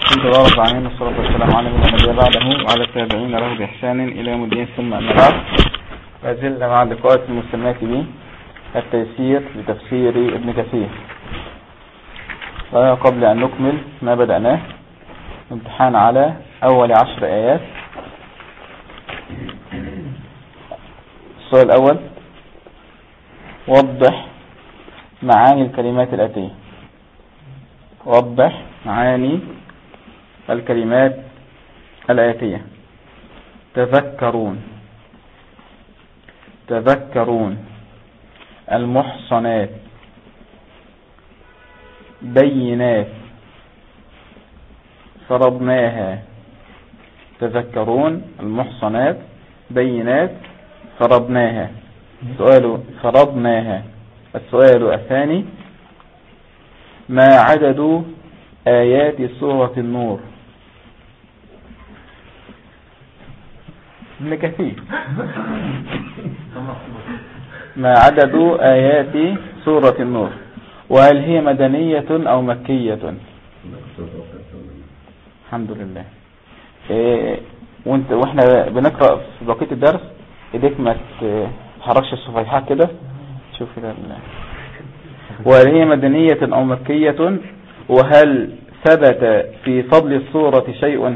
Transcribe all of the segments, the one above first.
الحمد لله رب العالمين والصلاة والسلام على من نبي بعده وعلى التابعين له بإحسان إلى يوم الدين ثم أما بعد. لازلنا مع لقاءات المسلمات به التيسير لتفسير ابن كثير. وقبل أن نكمل ما بدأناه امتحان على أول 10 آيات. السؤال الأول: وضح معاني الكلمات الآتية. وضح معاني الكلمات الآتية: تذكرون، المحصنات، بينات، فرضناها. تذكرون، المحصنات، بينات، فرضناها. فرضناها. السؤال الثاني: ما عدد آيات سورة النور؟ ابن كثير. ما عدد آيات سورة النور؟ وهل هي مدنية أو مكية؟ الحمد لله. واحنا بنقرأ في بقية الدرس ايديك ما تحركش الصفيحات كده. شوف كده. وهل هي مدنية أو مكية؟ وهل ثبت في فضل السورة شيء؟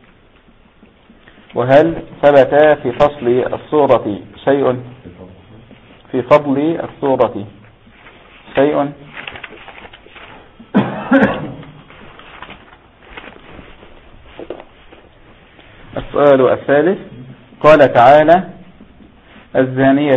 وهل ثبت في فصل السورة شيء؟ في فضل السورة شيء؟ السؤال الثالث: قال تعالى: الزانية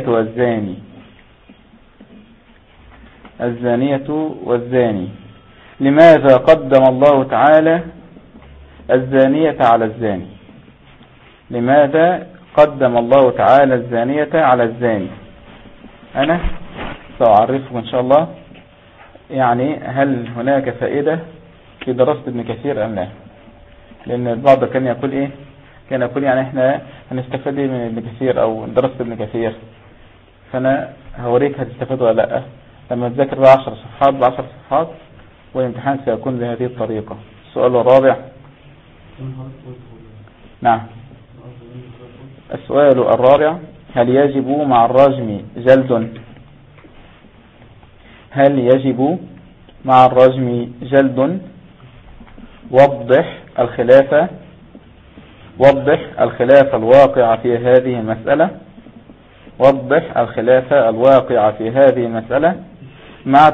والزاني. لماذا قدم الله تعالى الزانية على الزاني؟ لماذا قدم الله تعالى الزانية على الزاني؟ أنا سأعرفكم إن شاء الله. يعني هل هناك فائدة في دراسة ابن كثير أم لا؟ لأن البعض كان يقول يعني احنا هنستفاد من ابن كثير أو دراسة ابن كثير. فأنا هوريك هتستفاد ولا لا لما تذاكر 10 صفحات ب10 صفحات، والامتحان سيكون بهذه الطريقة. السؤال الرابع. نعم. السؤال الرابع: هل يجب مع الرجم جلد؟ هل يجب مع الرجم جلد؟ وضح الخلاف الواقع في هذه المسألة. وضح الخلاف الواقع في هذه المسألة مع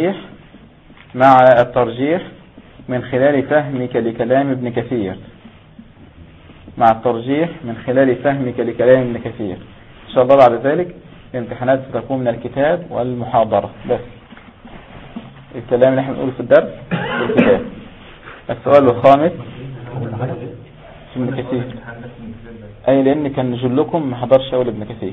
الترجيح من خلال فهمك لكلام ابن كثير. مع الترجيح من خلال فهمك لكلام ابن كثير. إن شاء الله بعد ذلك الامتحانات ستكون من الكتاب والمحاضرة بس. الكلام اللي احنا بنقوله في الدرس والكتاب. السؤال الخامس: ابن كثير. أي لأن كان جلكم ما حضرش أول ابن كثير.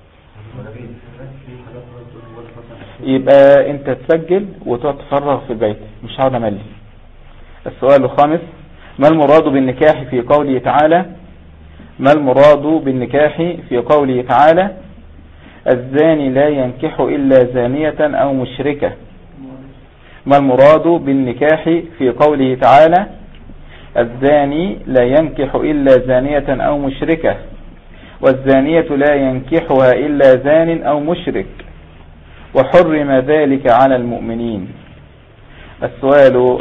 يبقى انت تسجل وتقعد تفرغ في البيت، مش هقعد املي. السؤال الخامس: ما المراد بالنكاح في قوله تعالى؟ ما المراد بالنكاح في قوله تعالى: الزاني لا ينكح إلا زانية أو مشركة؟ ما المراد بالنكاح في قوله تعالى: الزاني لا ينكح إلا زانية أو مشركة، والزانية لا ينكحها إلا زان أو مشرك، وحرم ذلك على المؤمنين. السؤال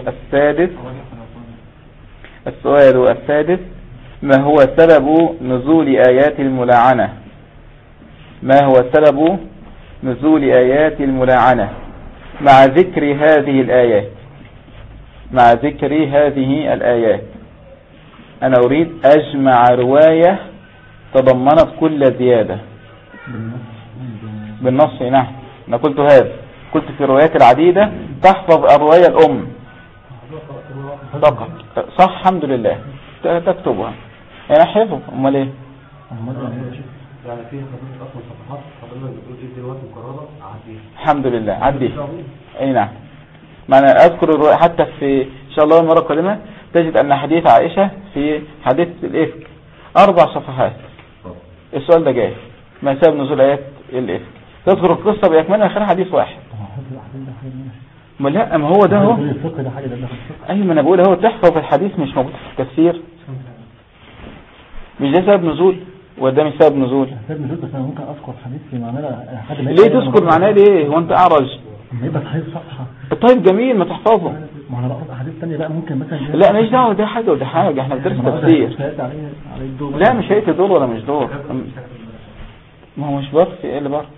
السادس: ما هو سبب نزول آيات الملاعنة؟ ما هو سبب نزول آيات الملاعنة مع ذكر هذه الآيات؟ أنا أريد أجمع رواية تضمنت كل زيادة بالنص. نعم، أنا قلت هذا. قلت في الروايات العديدة تحفظ الرواية الأم فقط. صح، الحمد لله. تكتبها يعني حفظ. امال ايه؟ يعني في حضرتك اصلا صفحات حضرتك بتقول ايه دلوقتي مكرره عديها. الحمد لله عديها. اي نعم. ما انا اذكر الرواية حتى في ان شاء الله المره القادمه تجد ان حديث عائشة في حديث الافك 4 صفحات. السؤال ده جاي: ما سبب نزول آيات الافك؟ تذكر القصة بأكملها آخر حديث واحد. ما لا، ما هو ده هو الفقه ده حاجة، ده الفقه. ايوه، ما انا بقول اهو تحفظ الحديث مش موجود في التفسير، مش ده سبب نزول وده مش سبب نزول. سبب نزول، بس انا ممكن اذكر حديث في معناه حد ليه تذكر معناه ليه؟ هو انت اعرج؟ ما يبقى صحيح صفحة. طيب جميل، ما تحفظه. ما انا بقرا احاديث ثانيه بقى ممكن مثلا. لا ماليش دعوه، ده حاجه وده حاجه، احنا بندرس تفسير. لا مش هيئه دور ولا مش دور، ما هو مش بس ايه اللي بره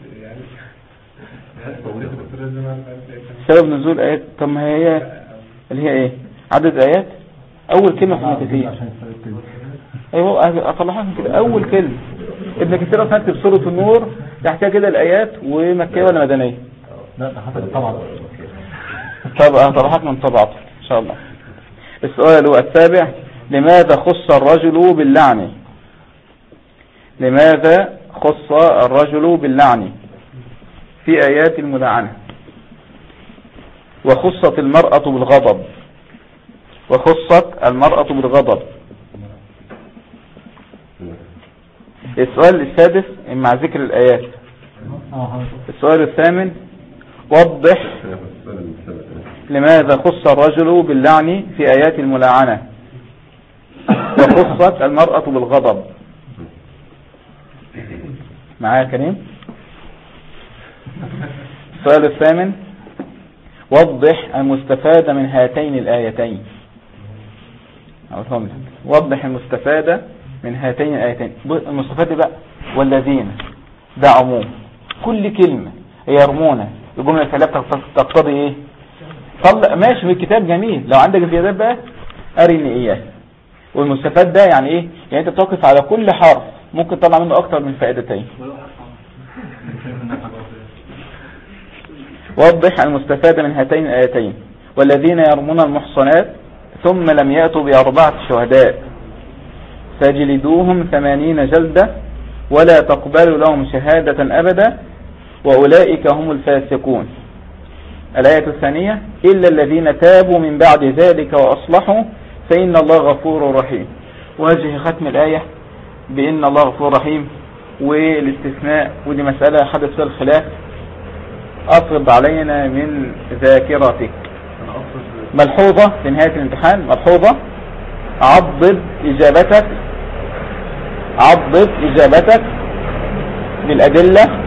سبب نزول ايات. طب ما هي اللي هي ايه؟ عدد ايات، اول كلمه في ابن كثير. ايوه اطلعها من كده، اول كلمه ابن كثير اصلا كتب سوره النور تحتها كده الايات، ومكيه ولا مدنيه؟ لا ده حسب الطبعه. طب هطلعك من طبعته ان شاء الله. السؤال هو السابع: لماذا خص الرجل باللعن؟ لماذا خص الرجل باللعن في آيات الملعنة؟ وخصت المرأة بالغضب، وخصت المرأة بالغضب. السؤال السادس مع ذكر الآيات. السؤال الثامن: وضح لماذا خص الرجل باللعن في آيات الملاعنة وخصت المرأة بالغضب. معايا كريم؟ السؤال الثامن: وضح المستفاد من هاتين الآيتين. أقولهم لك: وضح المستفاد من هاتين الآيتين. المستفاد بقى والذين ده عموم، كل كلمة يرمون الجملة الثلاثة تقتضي ايه؟ طلع ماشي في الكتاب جميل، لو عندك زيادات بقى أرني إياه. والمستفاد ده يعني ايه؟ يعني انت بتوقف على كل حرف ممكن تطلع منه اكتر من فائدتين. وضح المستفاد من هاتين الآيتين: والذين يرمون المحصنات ثم لم يأتوا ب4 شهداء فجلدوهم 80 جلدة ولا تقبلوا لهم شهادة أبدا وأولئك هم الفاسقون. الآية الثانية: إلا الذين تابوا من بعد ذلك وأصلحوا فإن الله غفور رحيم. وجه ختم الآية بإن الله غفور رحيم، والاستثناء ودي مسألة حدث فيها الخلاف. أفرض علينا من ذاكرتك ملحوظة في نهاية الامتحان، ملحوظة: عضد إجابتك بالأدلة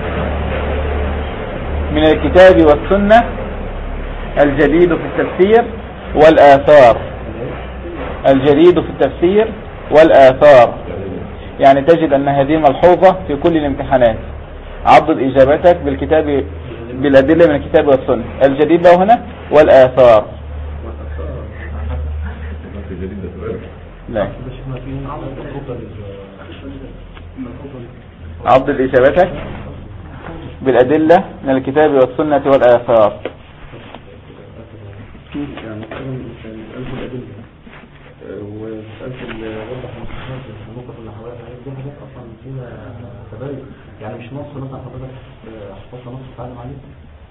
من الكتاب والسنة الجديد في التفسير والآثار. الجديد في التفسير والآثار، يعني تجد أن هذه ملحوظة في كل الامتحانات. عضد إجابتك بالكتاب بالأدلة من الكتاب والسنة الجديد له هنا والآثار. لا عضد إجابتك بالأدلة من الكتاب والسنة والآثار. يعني ألف الأدلة وسألت الوضح المستشفى في النقطة اللي حواليها دي حاجات أصلا فيها تباين، يعني مش نص مثلا حضرتك حفظت نص تعلم عليه.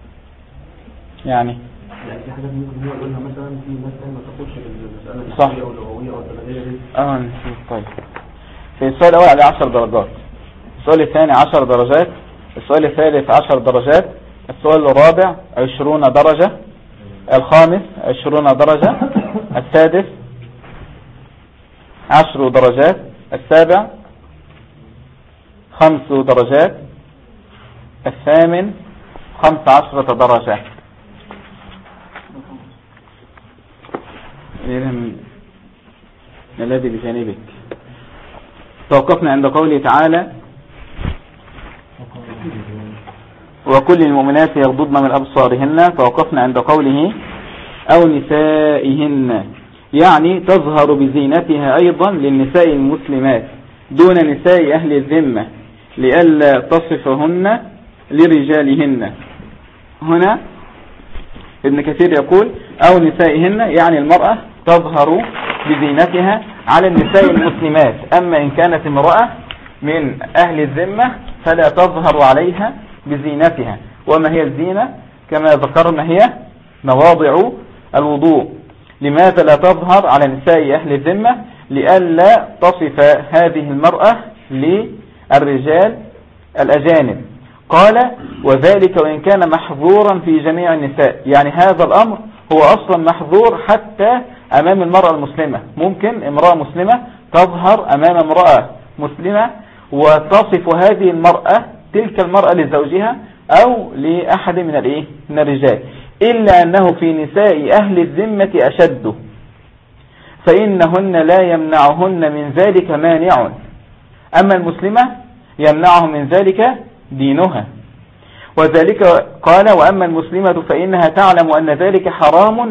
يعني في حاجات ممكن هو يقولها مثلا في ناس ما تاخدش بالمسألة النحوية أو اللغوية أو البلاغية دي. طيب في السؤال الأول عليه 10 درجات، السؤال الثاني 10 درجات، السؤال الثالث 10 درجات، السؤال الرابع 20 درجة، الخامس 20 درجة، السادس 10 درجات، السابع 5 درجات، الثامن 15 درجة. الذي بجانبك. توقفنا عند قوله تعالى: وكل المؤمنات يغضضن من أبصارهن. توقفنا عند قوله: أو نسائهن، يعني تظهر بزينتها أيضا للنساء المسلمات دون نساء أهل الذمة لئلا تصفهن لرجالهن. هنا ابن كثير يقول: أو نسائهن، يعني المرأة تظهر بزينتها على النساء المسلمات، أما إن كانت امرأة من أهل الذمة فلا تظهر عليها بزينتها. وما هي الزينة؟ كما ذكرنا هي مواضع الوضوء. لماذا لا تظهر على نساء أهل الذمة؟ لئلا تصف هذه المرأة للرجال الأجانب. قال وذلك وإن كان محظورا في جميع النساء. يعني هذا الأمر هو أصلا محظور حتى أمام المرأة المسلمة. ممكن امرأة مسلمة تظهر أمام امرأة مسلمة وتصف هذه المرأة تلك المرأة لزوجها أو لأحد من الرجال، إلا أنه في نساء أهل الذمة أشد، فإنهن لا يمنعهن من ذلك مانع، أما المسلمة يمنعه من ذلك دينها. وذلك قال وأما المسلمة فإنها تعلم أن ذلك حرام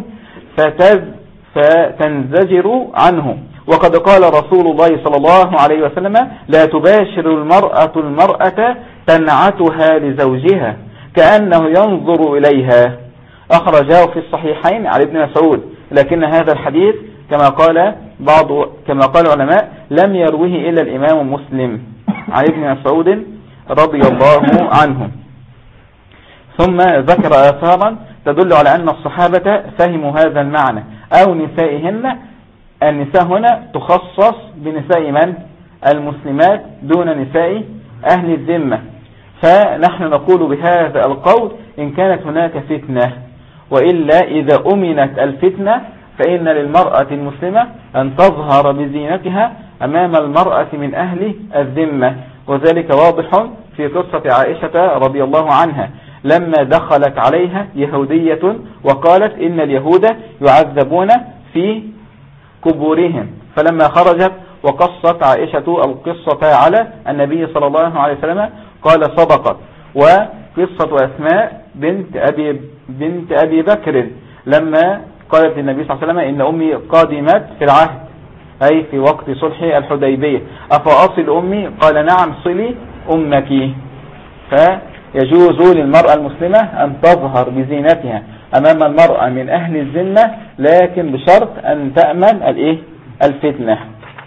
فتنزجر عنه. وقد قال رسول الله صلى الله عليه وسلم لا تباشر المرأة تنعتها لزوجها كأنه ينظر إليها، أخرجاه في الصحيحين عن ابن مسعود، لكن هذا الحديث كما قال العلماء لم يروه إلا الإمام مسلم عن ابن مسعود رضي الله عنه. ثم ذكر آثارا تدل على أن الصحابة فهموا هذا المعنى، أو نسائهن. النساء هنا تخصص بنساء من؟ المسلمات دون نساء أهل الذمة. فنحن نقول بهذا القول إن كانت هناك فتنة، وإلا إذا أمنت الفتنة فإن للمرأة المسلمة أن تظهر بزينتها أمام المرأة من أهل الذمة. وذلك واضح في قصة عائشة رضي الله عنها لما دخلت عليها يهودية وقالت إن اليهود يعذبون في قبورهم، فلما خرجت وقصت عائشة القصة على النبي صلى الله عليه وسلم قال صدقت. وقصة أسماء بنت أبي بكر لما قالت للنبي صلى الله عليه وسلم إن أمي قادمت في العهد، أي في وقت صلح الحديبية، أفأصل أمي؟ قال نعم صلي أمك. فيجوز للمرأة المسلمة أن تظهر بزينتها أمام المرأة من أهل الذمة، لكن بشرط أن تأمن الفتنة.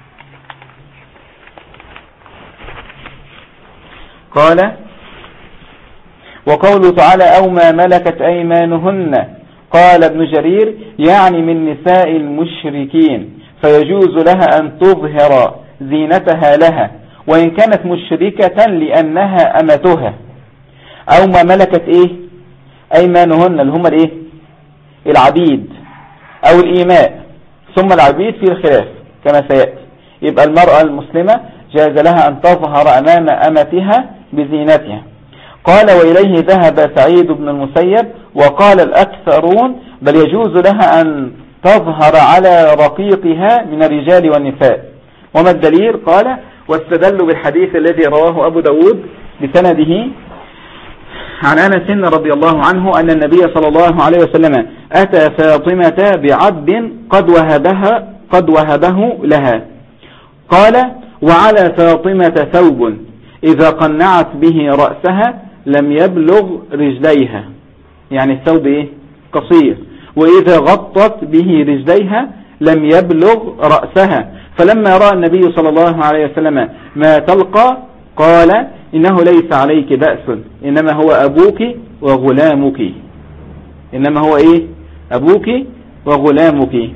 قال وقوله تعالى أو ما ملكت أيمانهن، قال ابن جرير يعني من نساء المشركين، فيجوز لها أن تظهر زينتها لها وإن كانت مشركة لأنها أمتها. أو ما ملكت أيمانهن اللي هم العبيد أو الإيماء، ثم العبيد في الخلاف كما سيأتي. يبقى المرأة المسلمة جاز لها أن تظهر أمام أمتها بزينتها. قال وإليه ذهب سعيد بن المسيب وقال الأكثرون بل يجوز لها أن تظهر على رقيقها من الرجال والنساء. وما الدليل؟ قال واستدلوا بالحديث الذي رواه أبو داود بسنده عن أنس رضي الله عنه أن النبي صلى الله عليه وسلم أتى فاطمة بعبد قد وهبه لها، قال وعلى فاطمة ثوب إذا قنعت به رأسها لم يبلغ رجليها، يعني الثوب قصير، وإذا غطت به رجليها لم يبلغ رأسها. فلما رأى النبي صلى الله عليه وسلم ما تلقى قال إنه ليس عليك بأس، إنما هو أبوك وغلامك. إنما هو أبوك وغلامك.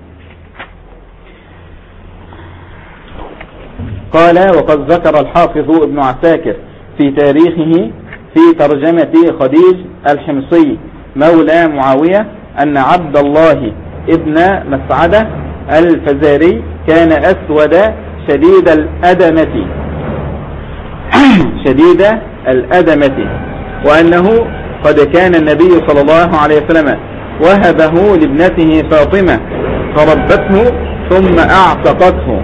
قال وقد ذكر الحافظ ابن عساكر في تاريخه في ترجمة خديج الحمصي مولى معاوية أن عبد الله ابن مسعدة الفزاري كان أسود شديد الأدمة وأنه قد كان النبي صلى الله عليه وسلم وهبه لابنته فاطمة فربته ثم أعتقته.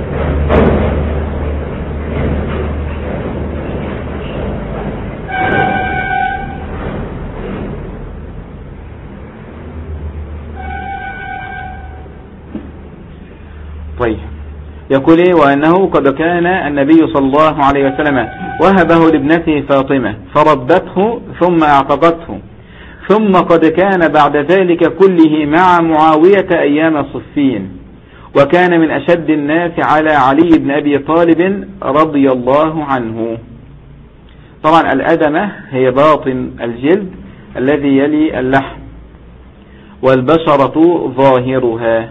طيب يقول وأنه قد كان النبي صلى الله عليه وسلم وهبه لابنته فاطمة فربته ثم أعتقته، ثم قد كان بعد ذلك كله مع معاوية أيام صفين، وكان من أشد الناس على علي بن أبي طالب رضي الله عنه. طبعا الأدمة هي باطن الجلد الذي يلي اللحم، والبشرة ظاهرها،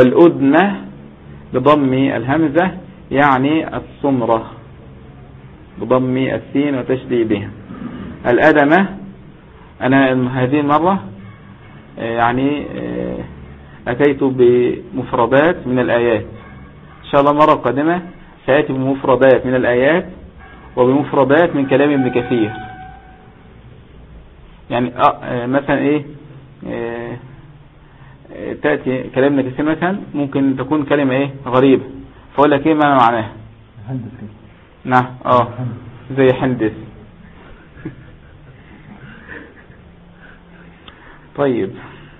والأدمة بضم الهمزة يعني السمرة. بضم السين وتشديدها. الأدمة أنا هذه المرة يعني أتيت بمفردات من الآيات. إن شاء الله المرة القادمة سأتي بمفردات من الآيات وبمفردات من كلام ابن كثير. يعني مثلا إيه تأتي كلام ابن كثير مثلا ممكن تكون كلمة إيه غريبة، فأقول لك إيه ما معناها. هندس كده. نعم زي حندس. طيب،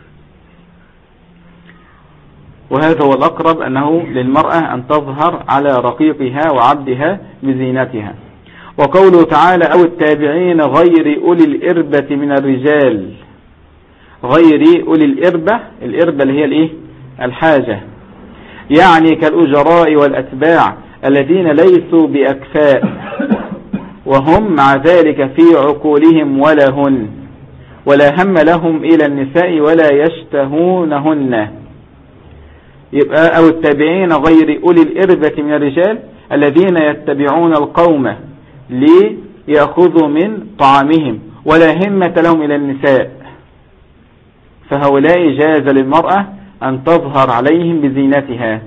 وهذا هو الأقرب أنه للمرأة أن تظهر على رقيقها وعبدها بزينتها. وقوله تعالى أو التابعين غير أولي الإربة من الرجال، غير أولي الإربة، الإربة اللي هي الإيه؟ الحاجة، يعني كالأجراء والأتباع الذين ليسوا بأكفاء وهم مع ذلك في عقولهم ولهن، ولا هم لهم إلى النساء ولا يشتهونهن. يبقى أو التابعين غير أولي الإربة من الرجال الذين يتبعون القوم ليأخذوا من طعامهم ولا همة لهم إلى النساء، فهؤلاء جاز للمرأة أن تظهر عليهم بزينتها.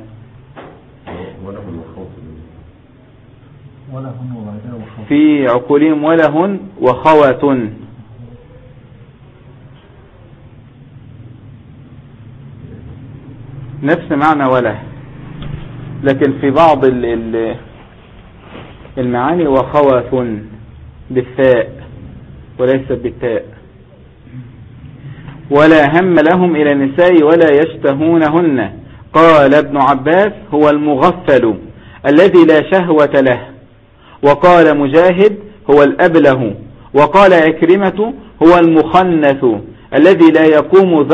في عقولهم ولهن وخوة. نفس معنى وله، لكن في بعض المعاني وخوة بالثاء وليس بالتاء. ولا هم لهم إلى النساء ولا يشتهونهن. قال ابن عباس هو المغفل الذي لا شهوة له. وقال مجاهد هو الأبله. وقال عكرمة هو المخنث الذي لا يقوم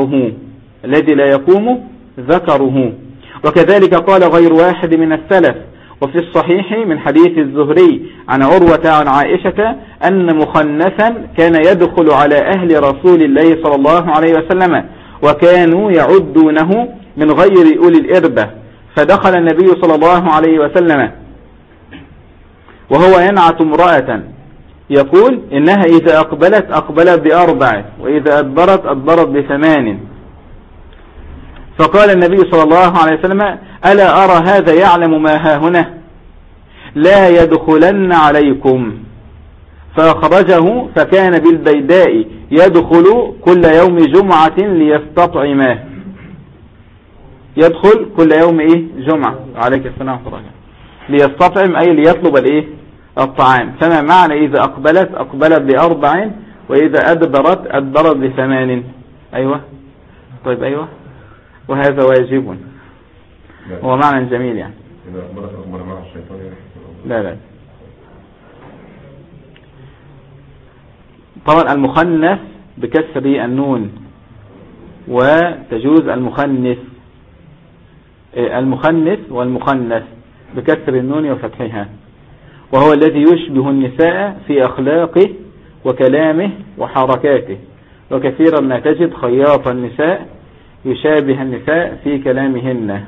ذكره. وكذلك قال غير واحد من السلف. وفي الصحيح من حديث الزهري عن عروة عن عائشة أن مخنثا كان يدخل على أهل رسول الله صلى الله عليه وسلم وكانوا يعدونه من غير أولي الإربة، فدخل النبي صلى الله عليه وسلم وهو ينعت امرأة يقول إنها إذا أقبلت ب4 وإذا أدبرت ب8. فقال النبي صلى الله عليه وسلم ألا أرى هذا يعلم ما ها هنا لا يدخلن عليكم. فأخرجه فكان بالبيداء يدخل كل يوم جمعة ليستطعمه. يدخل كل يوم جمعة عليك السلام ورحمة الله. ليستطعم أي ليطلب الطعام. فما معنى إذا أقبلت ب4 وإذا أدبرت ب8؟ أيوة طيب أيوة. وهذا واجب، هو معنى جميل يعني. لا طبعا المخنث بكسر النون، وتجوز المخنث والمخنث بكسر النون وفتحها، وهو الذي يشبه النساء في أخلاقه وكلامه وحركاته. وكثيرا ما تجد خياط النساء يشابه النساء في كلامهن،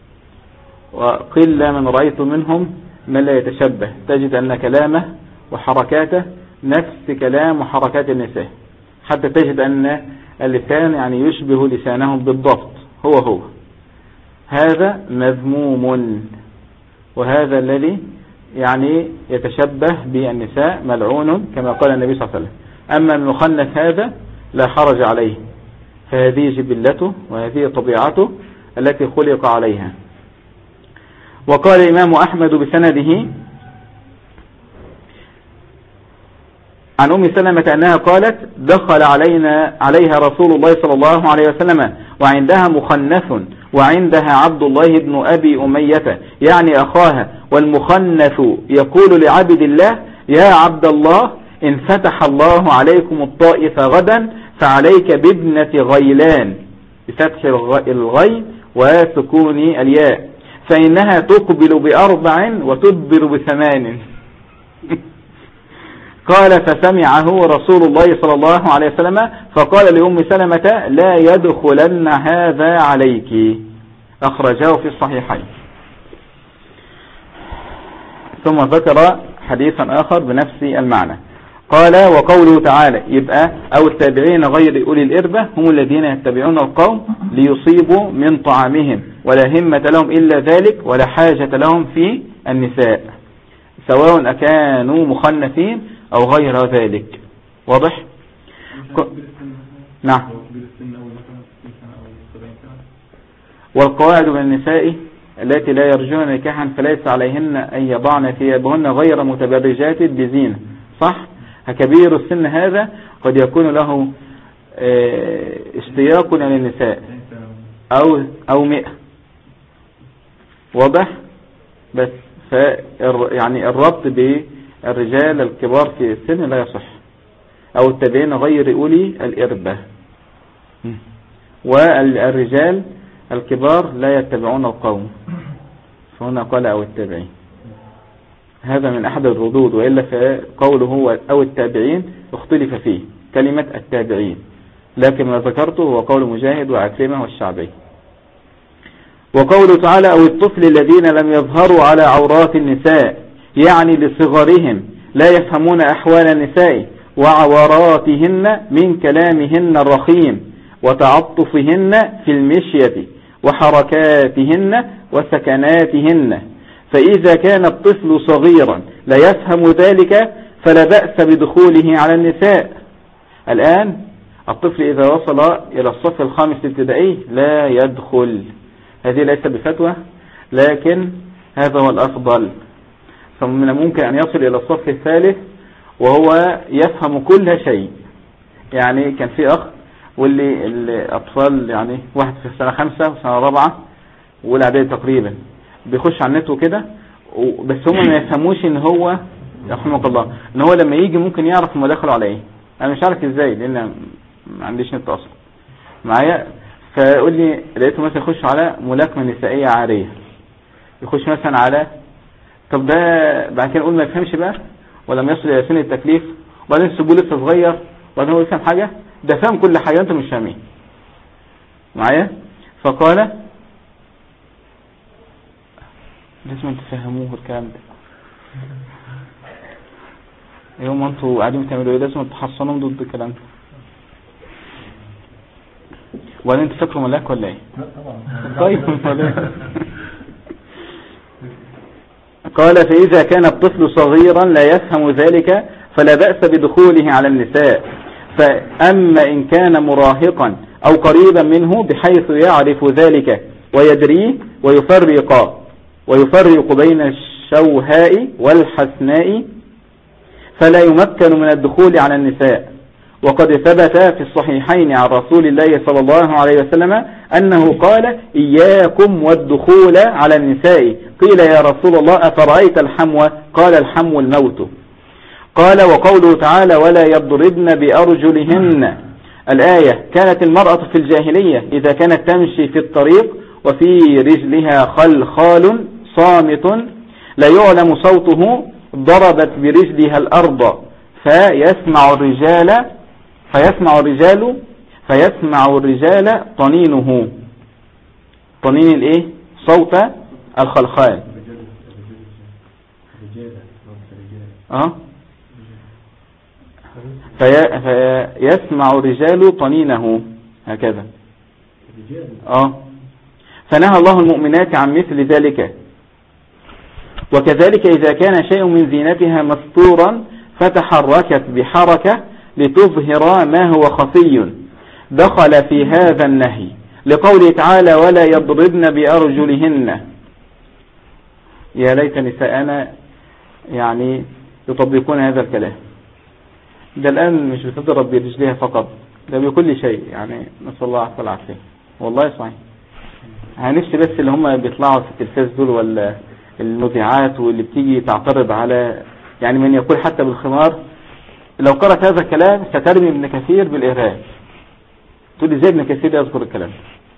وقل من رأيت منهم من لا يتشبه. تجد أن كلامه وحركاته نفس كلام وحركات النساء، حتى تجد أن اللسان يعني يشبه لسانهم بالضبط هو. هذا مذموم، وهذا الذي يعني يتشبه بالنساء ملعون كما قال النبي صلى الله عليه وسلم. أما المخنث هذا لا حرج عليه، فهذه جبلته وهذه طبيعته التي خلق عليها. وقال الإمام أحمد بسنده عن أم سلمة أنها قالت دخل عليها رسول الله صلى الله عليه وسلم وعندها مخنث وعندها عبد الله بن أبي أمية يعني أخاها، والمخنث يقول لعبد الله يا عبد الله إن فتح الله عليكم الطائف غدا فعليك بابنة غيلان بفتح الغي وسكون الياء، فإنها تقبل ب4 وتدبر ب8. قال فسمعه رسول الله صلى الله عليه وسلم فقال لأم سلمة لا يدخلن هذا عليك. أخرجه في الصحيحين. ثم ذكر حديثا آخر بنفس المعنى. قال وقوله تعالى يبقى أو التابعين غير أولي الإربة هم الذين يتبعون القوم ليصيبوا من طعامهم ولا همة لهم إلا ذلك ولا حاجة لهم في النساء سواء أكانوا مخنثين أو غير ذلك. واضح؟ نعم. والقواعد من النساء التي لا يرجون نكاحا فليس عليهن أن يضعن ثيابهن غير متبرجات بزينة. صح؟ كبير السن هذا قد يكون له اشتياق للنساء أو مئة. واضح؟ بس يعني الربط بالرجال الكبار في السن لا يصح. أو التابعين غير أولي الإربة. والرجال الكبار لا يتبعون القوم فهنا قال أو التابعين. هذا من أحد الردود وإلا فقوله هو أو التابعين اختلف فيه كلمة التابعين لكن ما ذكرته هو قول مجاهد وعكرمة والشعبي. وقوله تعالى أو الطفل الذين لم يظهروا على عورات النساء يعني لصغرهم لا يفهمون أحوال النساء وعوراتهن من كلامهن الرخيم وتعطفهن في المشية وحركاتهن وسكناتهن فإذا كان الطفل صغيرا لا يفهم ذلك فلا بأس بدخوله على النساء. الآن الطفل إذا وصل إلى الصف الخامس الابتدائي لا يدخل. هذه ليس بفتوى لكن هذا هو الأفضل. فمن الممكن أن يصل إلى الصف الثالث وهو يفهم كل شيء. يعني كان في أخ واللي الأطفال يعني واحد في السنة 5 وسنة 4 والإعدادي تقريبا بيخش على النت وكده بس هم ما يفهموش ان هو يرحمك الله ان هو لما يجي ممكن يعرف هم دخلوا على ايه. انا مش عارف ازاي لان ما عنديش نت اصلا معايا. فيقول لي لقيته مثلا يخش على ملاكمة نسائية عارية يخش مثلا على طب ده بعد كده نقول ما يفهمش بقى ولما يصل الى سن التكليف وبعدين السبول لسه صغير وبعدين هو يفهم حاجة ده فهم كل حاجة انت مش فاهمين معايا. فقال لازم تفهموه الكلام ده يوم انتوا قاعدين بتعملوا ايه لازم تحصنوا ضد الكلام ده. ولا انت فاكره ملاك ولا ايه؟ لا طبعا. طيب قال فإذا كان الطفل صغيرا لا يفهم ذلك فلا بأس بدخوله على النساء. فأما إن كان مراهقا أو قريبا منه بحيث يعرف ذلك ويدريه ويفرق بين الشوهاء والحسناء فلا يمكن من الدخول على النساء. وقد ثبت في الصحيحين عن رسول الله صلى الله عليه وسلم أنه قال إياكم والدخول على النساء. قيل يا رسول الله أفرأيت الحمو؟ قال الحمو الموت. قال وقوله تعالى ولا يضربن بأرجلهن. الآية كانت المرأة في الجاهلية إذا كانت تمشي في الطريق وفي رجلها خلخال صامت لا يعلم صوته ضربت برجلها الأرض فيسمع الرجال طنينه. طنين الايه؟ صوت الخلخال. فيسمع الرجال طنينه هكذا. فنهى الله المؤمنات عن مثل ذلك. وكذلك إذا كان شيء من زينتها مستورا فتحركت بحركة لتظهر ما هو خفي دخل في هذا النهي لقوله تعالى ولا يضربن بأرجلهن. يا ليت نساءنا يعني يطبقون هذا الكلام. ده الآن مش بتضرب برجلها فقط ده بكل شيء يعني نسأل الله العافية. والله صحيح هنفسي بس اللي هم بيطلعوا في التلفاز دول ولا المذيعات واللي بتيجي تعترض على يعني من يقول حتى بالخمار لو قرأت هذا الكلام سترمي ابن كثير بالإرهاب. تقول ازاي ابن كثير يذكر الكلام.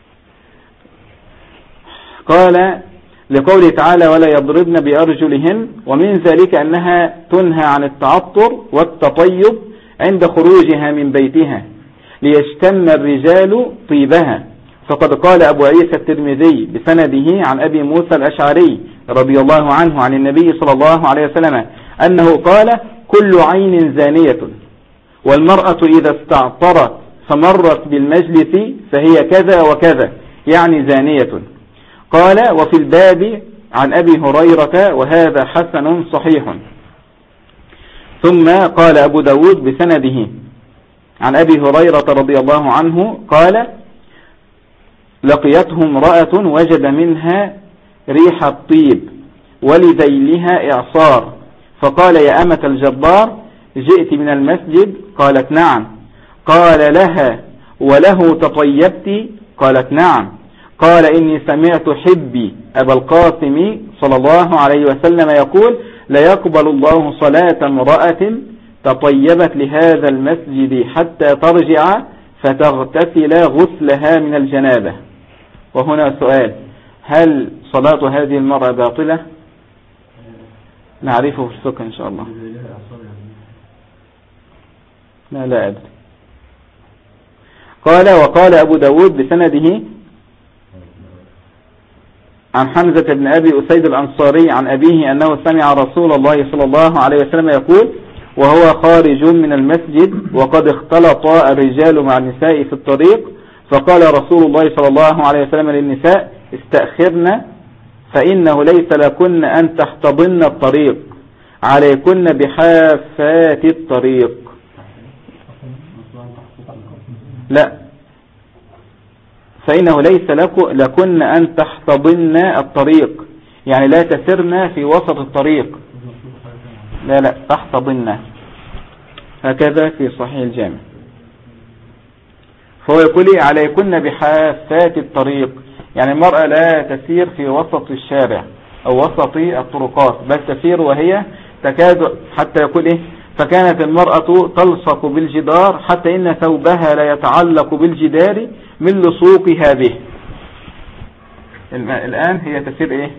قال لقوله تعالى ولا يضربن بأرجلهن ومن ذلك أنها تنهى عن التعطر والتطيب عند خروجها من بيتها ليشتم الرجال طيبها. فقد قال أبو عيسى الترمذي بسنده عن أبي موسى الأشعري رضي الله عنه عن النبي صلى الله عليه وسلم أنه قال كل عين زانية، والمرأة إذا استعطرت فمرت بالمجلس فهي كذا وكذا، يعني زانية. قال وفي الباب عن أبي هريرة وهذا حسن صحيح. ثم قال أبو داود بسنده عن أبي هريرة رضي الله عنه قال لقيته امرأة وجد منها ريح الطيب ولذيلها إعصار، فقال يا أمة الجبار جئت من المسجد؟ قالت نعم. قال لها وله تطيبت؟ قالت نعم. قال إني سمعت حبي أبا القاسم صلى الله عليه وسلم يقول لا يقبل الله صلاة امرأة تطيبت لهذا المسجد حتى ترجع فتغتسل غسلها من الجنابة. وهنا سؤال، هل صلاة هذه المرأة باطلة؟ نعرفه في الفقه إن شاء الله. لا أدري. قال وقال أبو داود بسنده عن حمزة بن أبي أسيد الأنصاري عن أبيه أنه سمع رسول الله صلى الله عليه وسلم يقول وهو خارج من المسجد وقد اختلط الرجال مع النساء في الطريق، فقال رسول الله صلى الله عليه وسلم للنساء استأخرن فإنه ليس لكن أن تحتضن الطريق، عليكن بحافات الطريق. لا، فإنه ليس لكن أن تحتضن الطريق، يعني لا تسرن في وسط الطريق، لا تحتضن، هكذا في صحيح الجامع. فهو يقول عليكن بحافات الطريق، يعني المرأة لا تسير في وسط الشارع أو وسط الطرقات، بل تسير وهي تكاد، حتى يقول فكانت المرأة تلصق بالجدار حتى إن ثوبها لا يتعلق بالجدار من لصوقها به. الآن هي تسير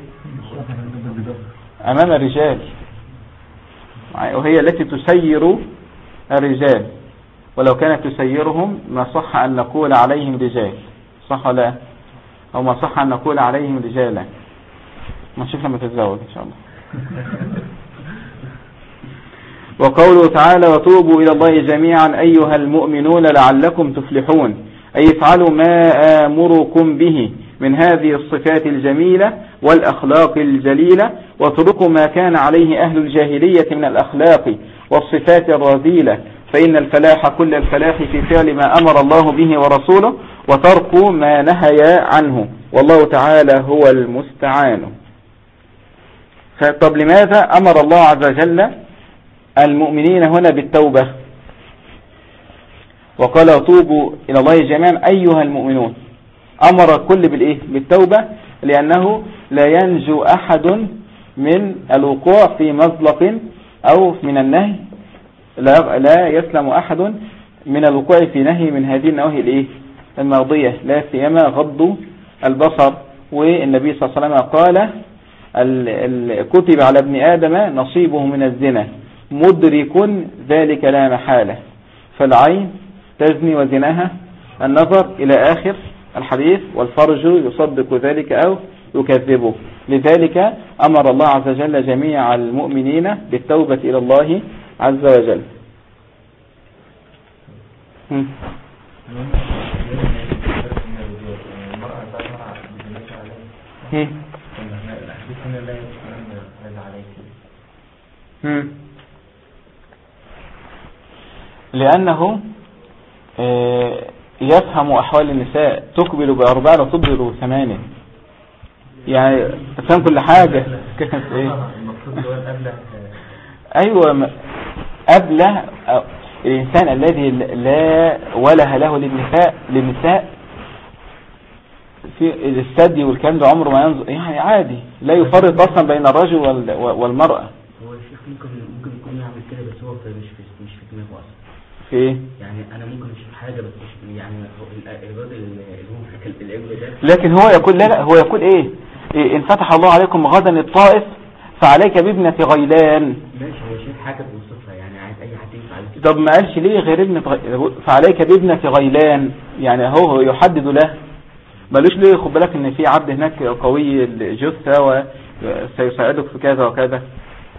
أمام الرجال، وهي التي تسير الرجال، ولو كانت تسيرهم ما صح أن نقول عليهم رجال، صح ولا؟ أو ما صح أن نقول عليهم رجالا. ما نشوف لما تتزوج إن شاء الله. وقوله تعالى وتوبوا إلى الله جميعا أيها المؤمنون لعلكم تفلحون، أي افعلوا ما آمركم به من هذه الصفات الجميلة والأخلاق الجليلة، واتركوا ما كان عليه أهل الجاهلية من الأخلاق والصفات الرذيلة، فإن الفلاح كل الفلاح في فعل ما أمر الله به ورسوله وترك ما نهي عنه، والله تعالى هو المستعان. طب لماذا أمر الله عز وجل المؤمنين هنا بالتوبة؟ وقال توبوا إلى الله جميعا أيها المؤمنون، أمر الكل بالتوبة، لأنه لا ينجو أحد من الوقوع في مزلق أو من النهي، لا يسلم أحد من الوقوع في نهي من هذه النواهي الماضية، لا سيما غض البصر. والنبي صلى الله عليه وسلم قال كتب على ابن آدم نصيبه من الزنا مدرك ذلك لا محالة، فالعين تزني وزناها النظر إلى آخر الحديث، والفرج يصدق ذلك أو يكذبه. لذلك أمر الله عز وجل جميع المؤمنين بالتوبة إلى الله عز وجل. لأنه يفهم أحوال النساء، تقبل ب4 وتدبر 8، يعني تفهم كل حاجة. كانت أيوة، أبله الإنسان الذي لا وله له للنساء في الثدي والكلام ده عمره ما ينظر، يعني عادي لا يفرق أصلا بين الرجل والمرأة. هو الشيخ ممكن يكون يعمل كده، بس هو مش في دماغه أصلا. في ايه؟ يعني انا ممكن اشوف حاجه بس مش يعني الراجل اللي هو حكى العجل ده، لكن هو يقول لا هو يقول ايه ان فتح الله عليكم غدا الطائف فعليك بابنة غيلان. ماشي، هو شيخ حاجه بوصفها، يعني عايز اي حد ينفع عليه. طب ما قالش ليه غير ابنة فعليك بابنة غيلان، يعني هو يحدد له، مالوش ليه خد بالك ان في عبد هناك قوي الجثه وسيساعدك في كذا وكذا.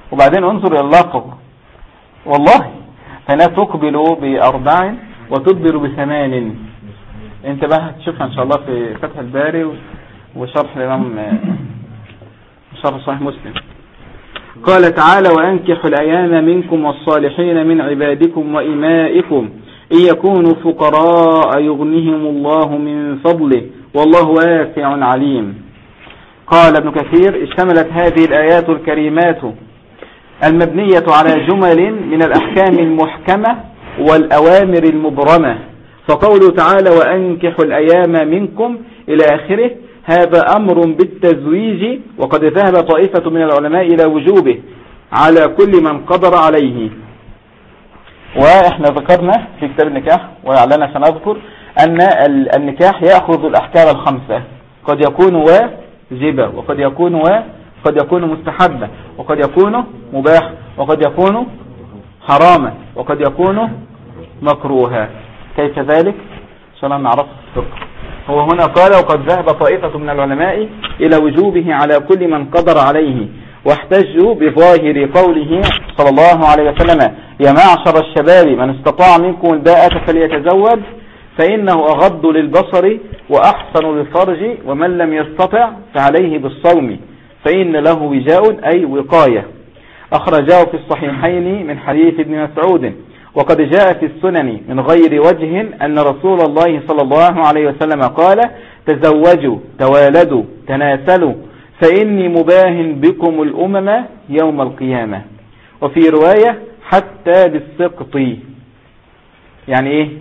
وبعدين انظر إلى اللفظ والله، فلا تقبل ب4 وتدبر ب8. انت بقى هتشوفها ان شاء الله في فتح الباري وشرح الإمام شرح صحيح مسلم. قال تعالى: وأنكحوا الأيام منكم والصالحين من عبادكم وإمائكم إن يكونوا فقراء يغنهم الله من فضله والله واسع عليم. قال ابن كثير: اشتملت هذه الآيات الكريمات المبنية على جمل من الأحكام المحكمة والأوامر المبرمة، فقوله تعالى: وأنكحوا الأيام منكم إلى آخره، هذا أمر بالتزويج، وقد ذهب طائفة من العلماء إلى وجوبه على كل من قدر عليه. وإحنا ذكرنا في كتاب النكاح ولعلنا سنذكر أن النكاح يأخذ الأحكام الخمسة، قد يكون واجبة، وقد يكون مستحبة، وقد يكون مباح، وقد يكون حراما، وقد يكون مكروها. كيف ذلك؟ عشان نعرف الفقه. هو هنا قال: وقد ذهب طائفة من العلماء إلى وجوبه على كل من قدر عليه، واحتجوا بظاهر قوله صلى الله عليه وسلم: يا معشر الشباب من استطاع منكم الباءة فليتزوج فإنه أغض للبصر وأحسن للفرج، ومن لم يستطع فعليه بالصوم فإن له وجاء أي وقاية. أخرجاه في الصحيحين من حديث ابن مسعود. وقد جاء في السنن من غير وجه أن رسول الله صلى الله عليه وسلم قال: تزوجوا توالدوا تناسلوا فإني مباه بكم الأمم يوم القيامة. وفي رواية: حتى بالسقط. يعني إيه؟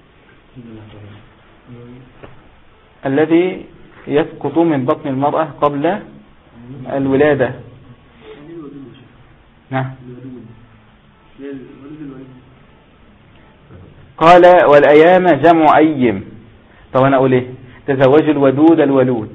الذي يسقط من بطن المرأة قبل الولادة. نعم. قال: والأيام جمع أيم. طب أنا أقول إيه؟ تزوج الودود الولود.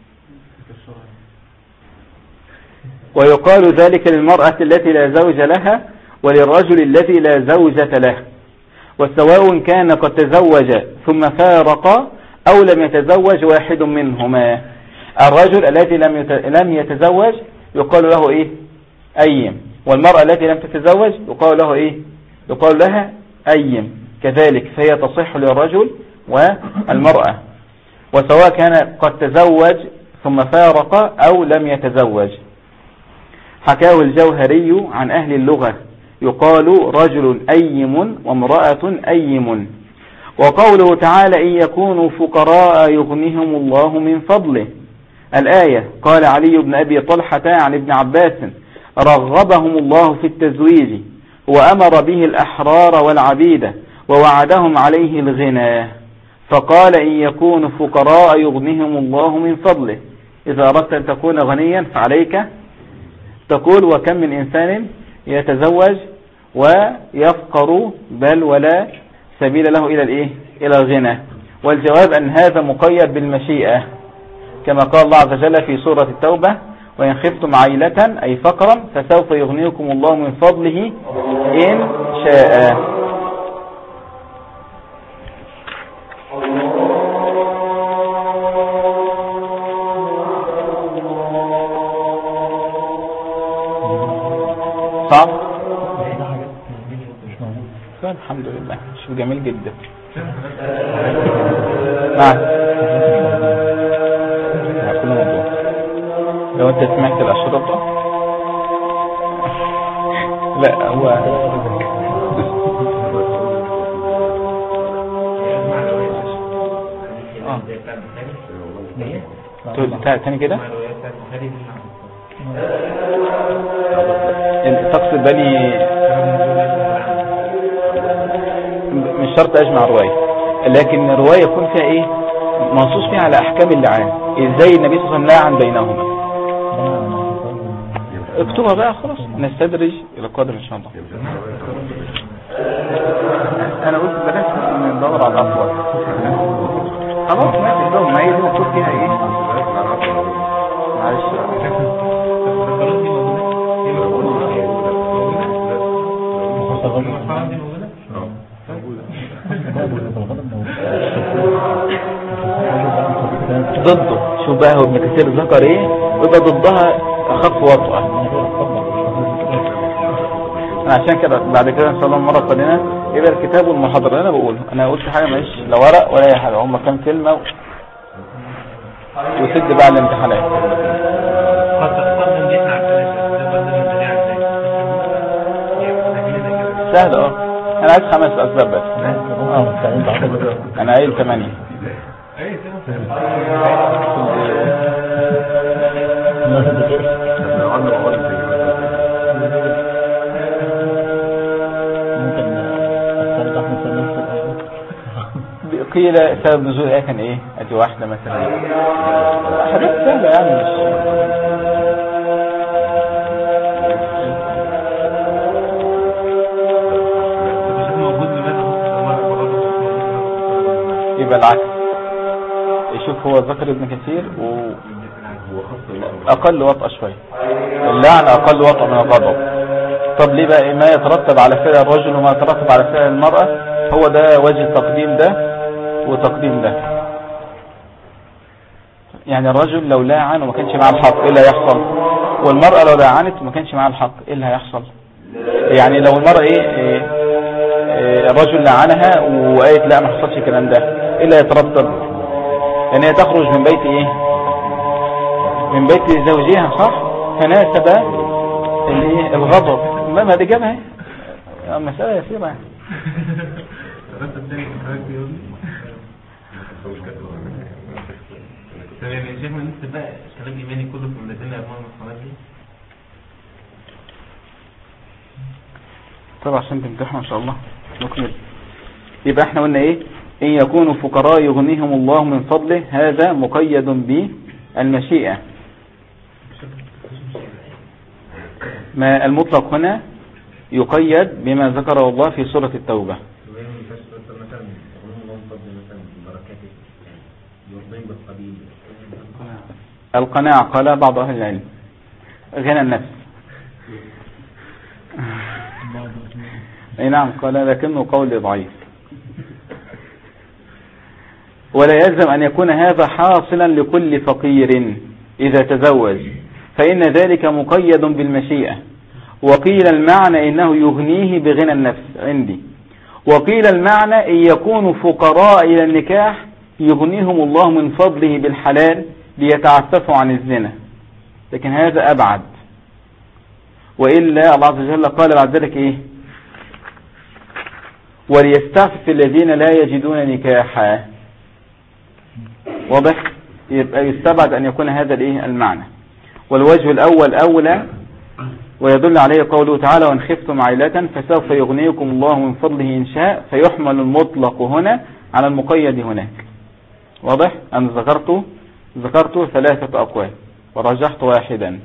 ويقال ذلك للمرأة التي لا زوج لها وللرجل الذي لا زوجة له، وسواء كان قد تزوج ثم فارق أو لم يتزوج واحد منهما. الرجل الذي لم يتزوج يقال له إيه؟ أيم. والمرأة التي لم تتزوج يقال له إيه؟ يقال لها أيم كذلك، فهي تصح للرجل والمرأة، وسواء كان قد تزوج ثم فارق أو لم يتزوج. حكاه الجوهري عن أهل اللغة، يقال رجل أيم وامرأة أيم. وقوله تعالى: إن يكونوا فقراء يغنهم الله من فضله. الآية: قال علي بن أبي طلحة عن ابن عباس: رغبهم الله في التزويج وأمر به الأحرار والعبيد ووعدهم عليه الغنى، فقال: إن يكونوا فقراء يغنهم الله من فضله. إذا أردت أن تكون غنيا فعليك تقول: وكم من إنسان يتزوج ويفقر بل ولا سبيل له إلى الغنى. والجواب أن هذا مقيد بالمشيئة، كما قال الله عز وجل في سورة التوبة: وإن خفتم عيلة أي فقرا فسوف يغنيكم الله من فضله إن شاء. صعب؟ الحمد لله، شو جميل جدا. نعم. لو انت سمعت الأشرطة، لا هو تاني كده انت تقصد بني، مش شرط اجمع رواية، لكن الرواية يكون فيها ايه منصوص فيها على احكام اللعان، ازاي النبي صلى الله عليه وسلم لعن بينهما. اكتبها بقى خلاص، نستدرج الى القادم ان شاء الله. انا قلت بلاش ندور على الافضل، خلاص ماشي الدور، ما هي دي مكتوب فيها ايه. معلش ضده. شوف بقى هو ابن كثير ذكر ايه، يبقى ضدها اخف وطأة. أنا عشان كده بعد كده إن شاء الله المرة القادمة يبقى الكتاب والمحاضرة اللي أنا بقوله. أنا قلت حاجة مش لا ورق ولا أي حاجة، هم كام كلمة وسد بقى الامتحانات. سهل أنا عايز 5 أسباب بس. أنا قايل 8. قيل سبب نزول الآية كان ايه؟ ادي واحدة مثلا، حاجات سهلة يعني يبقى العكس. يشوف هو ذكر ابن كثير وأقل وطأ شوية، اللعن أقل وطأ من الغضب. طب ليه بقى ما يترتب على فعل الرجل وما يترتب على فعل المرأة؟ هو ده وجه تقديم ده وتقديم ده. يعني الرجل لو لاعن وما كانش معاه الحق ايه اللي هيحصل؟ والمرأة لو لاعنت وما كانش معاه الحق ايه اللي هيحصل؟ يعني لو المرأة الرجل لعنها وقالت لا ما حصلش الكلام ده، ايه اللي هيترتب؟ يعني هي تخرج من بيت ايه؟ من بيت زوجها، صح؟ فناسب الغضب. ما دي جابها مسألة يسيرة يعني. يعني شايف ان انت بقى كلام ايماني كله في ملتين الامام والصلاه دي. طبعا عشان تمتحنوا ان شاء الله نكمل. يبقى احنا قلنا ايه؟ ان يكونوا فقراء يغنيهم الله من فضله، هذا مقيد بالمشيئة. ما المطلق هنا يقيد بما ذكره الله في سورة التوبة. القناعة قال بعض أهل العلم غنى النفس. اي نعم قال لكنه قول ضعيف. ولا يلزم أن يكون هذا حاصلا لكل فقير إذا تزوج، فإن ذلك مقيد بالمشيئة. وقيل المعنى إنه يغنيه بغنى النفس عندي، وقيل المعنى إن يكونوا فقراء إلى النكاح يغنيهم الله من فضله بالحلال ليتعففوا عن الزنا، لكن هذا أبعد. وإلا الله عز وجل قال بعد ذلك إيه؟ وليستعفف الذين لا يجدون نكاحا. واضح؟ يبقى يستبعد أن يكون هذا الإيه المعنى. والوجه الأول أولى، ويدل عليه قوله تعالى وإن خفتم عائلة فسوف يغنيكم الله من فضله إن شاء، فيحمل المطلق هنا على المقيد هناك. واضح؟ أنا ذكرت 3 أقوال ورجحت واحدا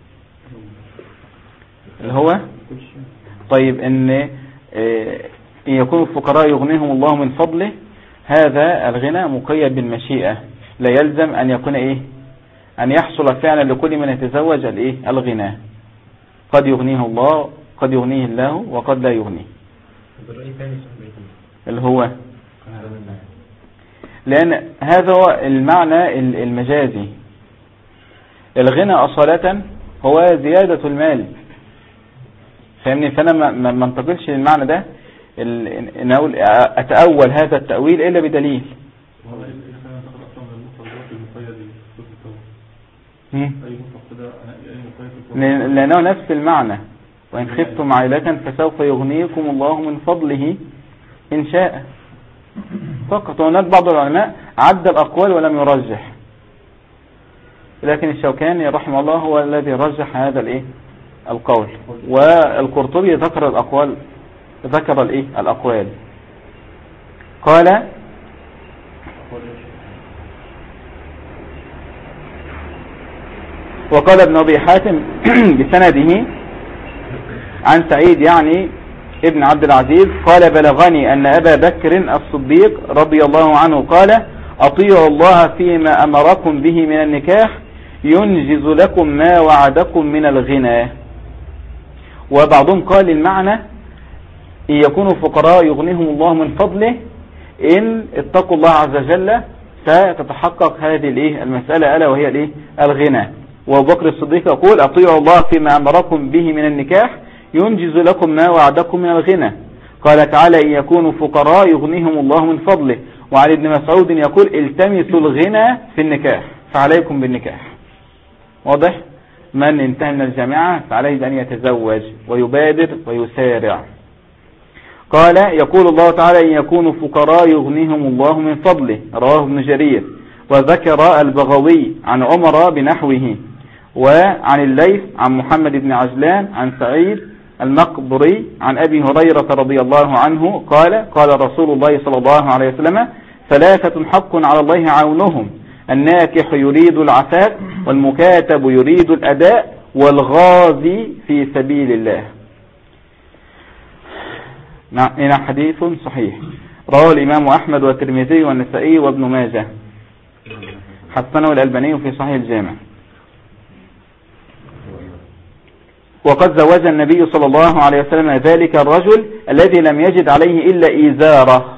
اللي هو طيب إن يكون الفقراء يغنيهم الله من فضله، هذا الغنى مقيد بالمشيئة، لا يلزم أن يكون إيه؟ أن يحصل فعلا لكل من يتزوج الإيه؟ الغنى. قد يغنيه الله، قد يغنيه الله، وقد لا يغنيه. اللي هو لأن هذا هو المعنى المجازي. الغنى أصالة هو زيادة المال، فاهمني؟ فأنا ما انتقلش للمعنى ده إن أقول أتأول هذا التأويل إلا بدليل. لأنه نفس المعنى وإن خفتم عائلة فسوف يغنيكم الله من فضله إن شاء فقط. هناك بعض العلماء عد الأقوال ولم يرجح، لكن الشوكاني رحمه الله هو الذي رجح هذا الإيه القول، والقرطبي ذكر الأقوال الأقوال. قال وقال ابن أبي حاتم بسنده عن سعيد يعني ابن عبد العزيز قال بلغني أن أبا بكر الصديق رضي الله عنه قال أطيعوا الله فيما أمركم به من النكاح ينجز لكم ما وعدكم من الغنى. وبعضهم قال المعنى إن يكونوا فقراء يغنيهم الله من فضله، إن اتقوا الله عز وجل ستتحقق هذه المسألة ألا وهي الغنى. وأبو بكر الصديق يقول أطيعوا الله فيما أمركم به من النكاح ينجز لكم ما وعدكم من الغنى. قال تعالى إن يكونوا فقراء يغنيهم الله من فضله. وعن ابن مسعود يقول التمسوا الغنى في النكاح فعليكم بالنكاح. واضح؟ من انتهى من الجامعة فعليه أن يتزوج ويبادر ويسارع. قال يقول الله تعالى إن يكونوا فقراء يغنيهم الله من فضله. رواه ابن جرير. وذكر البغوي عن عمر بنحوه. وعن الليث عن محمد بن عجلان عن سعيد المقبري عن أبي هريرة رضي الله عنه قال قال رسول الله صلى الله عليه وسلم ثلاثة حق على الله عونهم: الناكح يريد العفاف، والمكاتب يريد الأداء، والغازي في سبيل الله. هنا حديث صحيح رواه الإمام أحمد والترمذي والنسائي وابن ماجه، حسنه الألباني في صحيح الجامع. وقد زوج النبي صلى الله عليه وسلم ذلك الرجل الذي لم يجد عليه إلا إزاره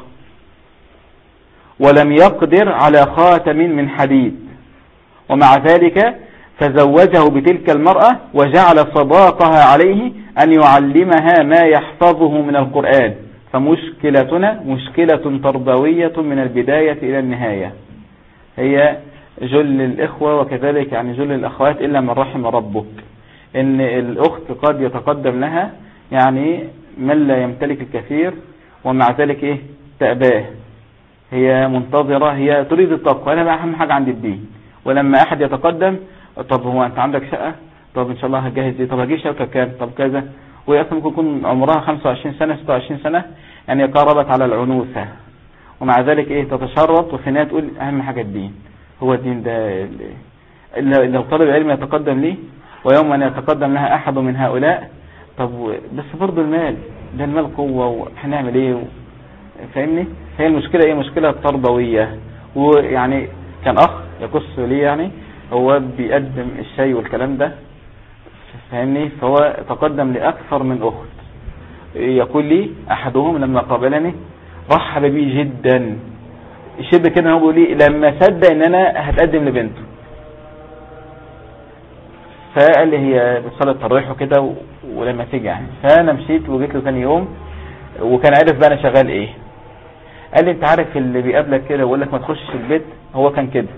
ولم يقدر على خاتم من حديد، ومع ذلك فزوجه بتلك المرأة وجعل صداقها عليه أن يعلمها ما يحفظه من القرآن. فمشكلتنا مشكلة تربوية من البداية إلى النهاية. هي جل الإخوة وكذلك يعني جل الأخوات إلا من رحم ربك، إن الأخت قد يتقدم لها يعني من لا يمتلك الكثير ومع ذلك تأباه. هي منتظرة، هي تريد التقوى، أنا بقى أهم حاجة عندي الدين. ولما أحد يتقدم طب هو أنت عندك شقة؟ طب إن شاء الله هتجهز إيه؟ طب هجيب شقة كام؟ طب كذا. وهي أصلا ممكن يكون عمرها 25 سنة 26 سنة، يعني قربت على العنوسة، ومع ذلك تتشرط وفي النهاية تقول أهم حاجة الدين. هو الدين ده لو طالب علم يتقدم ليه ويوم أن يتقدم لها أحد من هؤلاء، طب بس برضو المال ده المال قوة وهنعمل إيه؟ فاهمني؟ هي المشكلة مشكلة تربوية. ويعني كان أخ يقص لي يعني هو بيقدم الشيء والكلام ده، فاهمني؟ فهو تقدم لأكثر من أخت. يقول لي أحدهم لما قابلني رحب بي جدا شبه كده، هو بيقول لي لما صدق ان انا هتقدم لبنته، فقال لي هي بتصلي التراويح وكده ولما تيجي يعني. فانا مشيت وجيت له ثاني يوم وكان عارف بقى انا شغال ايه. قال لي انت عارف اللي بيقابلك كده ويقول لك ما تخشش البيت، هو كان كده.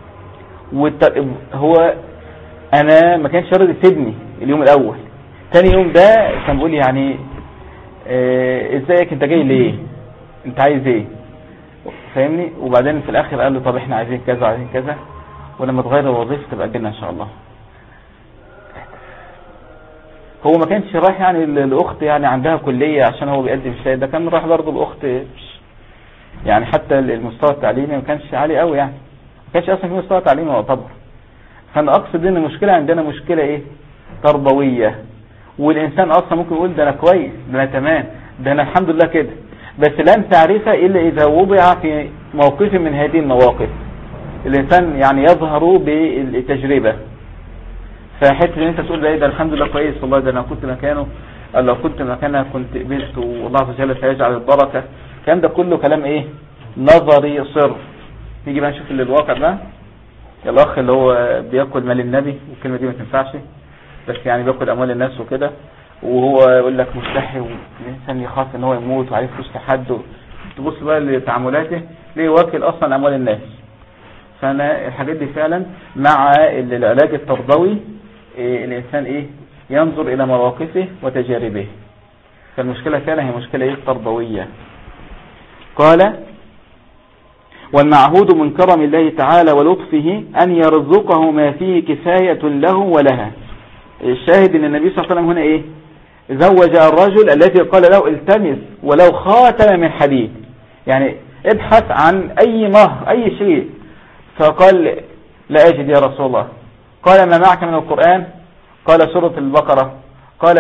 هو انا ما كانش راضي يسيبني اليوم الاول. ثاني يوم ده كان بيقول لي يعني ازيك انت جاي ليه؟ انت عايز ايه؟ فاهمني؟ وبعدين في الاخر قال له طب احنا عايزين كذا وعايزين كذا، ولما تغير الوظيفه تبقى جنة ان شاء الله. هو ما كانش رايح يعني الاخت يعني عندها كليه عشان هو بيقدم شيء، ده كان راح برضه الاخت يعني حتى المستوى التعليمي ما كانش عالي قوي، يعني ما كانش اصلا في مستوى تعليمي يعتبر. فانا اقصد ان المشكله عندنا مشكله تربويه. والانسان اصلا ممكن يقول ده انا كويس، ده انا تمام، ده انا الحمد لله كده، بس لن تعرفه الا اذا وضع في موقف من هذه المواقف. الانسان يعني يظهر بالتجربه. فحته ان انت تقول ده الحمد لله كويس والله، ده انا كنت مكانه، لو كنت مكانه كنت قبلت والله عز وجل سيجعل البركه. الكلام ده كله كلام نظري صرف. نيجي بقى نشوف اللي الواقع ده. الاخ اللي هو بياكل مال النبي، والكلمه دي ما تنفعش، بس يعني بياكل اموال الناس وكده، وهو يقول لك مستحي والانسان يخاف ان هو يموت وعايز فلوس لحد. تبص بقى لتعاملاته ليه واكل اصلا اموال الناس. فانا الحاجات دي فعلا مع العلاج التربوي الانسان ينظر الى مواقفه وتجاربه. فالمشكله فعلا هي مشكله تربويه. قال والمعهود من كرم الله تعالى ولطفه أن يرزقه ما فيه كفاية له ولها. الشاهد ان النبي صلى الله عليه وسلم هنا زوج الرجل الذي قال له التمس ولو خاتم من حديد، يعني ابحث عن اي مهر اي شيء. فقال لا اجد يا رسول الله. قال ما معك من القرآن؟ قال سورة البقرة. قال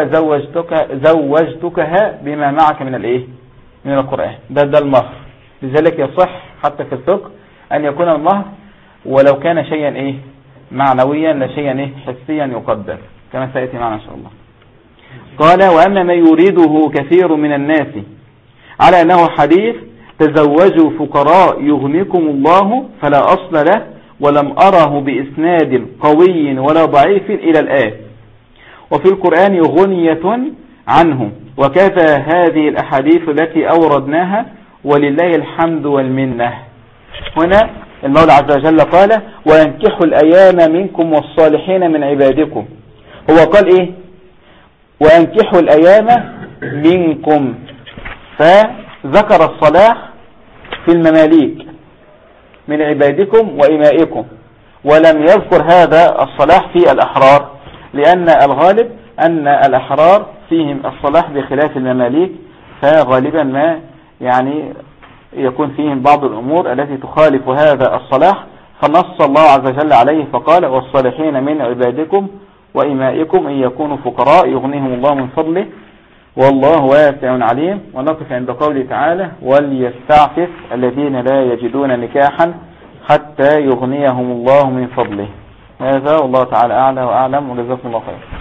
زوجتكها بما معك من من القرآن. ده المهر. لذلك يصح حتى في الفقه ان يكون المهر ولو كان شيئا معنويا لا شيئا حسيا يقدر، كما سيأتي معنا ان شاء الله. قال وأما ما يريده كثير من الناس على أنه حديث تزوجوا فقراء يغنيكم الله فلا أصل له، ولم أره بإسناد قوي ولا ضعيف إلى الآن. وفي القرآن غنية عنهم. وكذا هذه الأحاديث التي أوردناها ولله الحمد والمنة. هنا المولى عز وجل قال وينكحوا الأيام منكم والصالحين من عبادكم. هو قال إيه؟ وينكحوا الأيام منكم، فذكر الصلاح في المماليك من عبادكم وإمائكم، ولم يذكر هذا الصلاح في الأحرار، لأن الغالب أن الأحرار فيهم الصلاح بخلاف المماليك، فغالبا ما يعني يكون فيهم بعض الأمور التي تخالف هذا الصلاح، فنص الله عز وجل عليه فقال والصالحين من عبادكم وإمائكم إن يكونوا فقراء يغنيهم الله من فضله والله واسع عليم. ونقف عند قوله تعالى وليستعفف الذين لا يجدون نكاحا حتى يغنيهم الله من فضله. هذا والله تعالى أعلى وأعلم، وجزاكم الله خير.